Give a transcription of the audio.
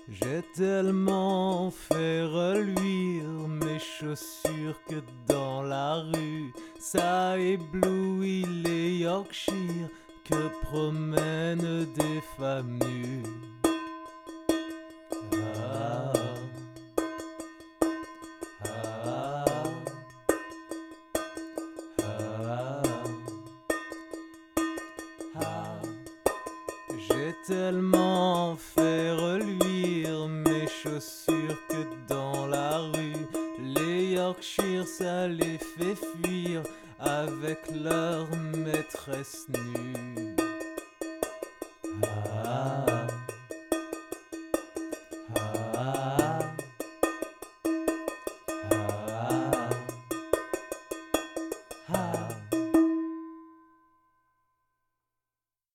J'ai tellement fait reluire mes chaussures que dans la rue, ça éblouit les Yorkshire que promènent des femmes nues. Ah, ah, ah, ah. J'ai tellement fait reluire mes chaussures que dans la rue, les Yorkshire ça les fait fuir avec leur maîtresse nue.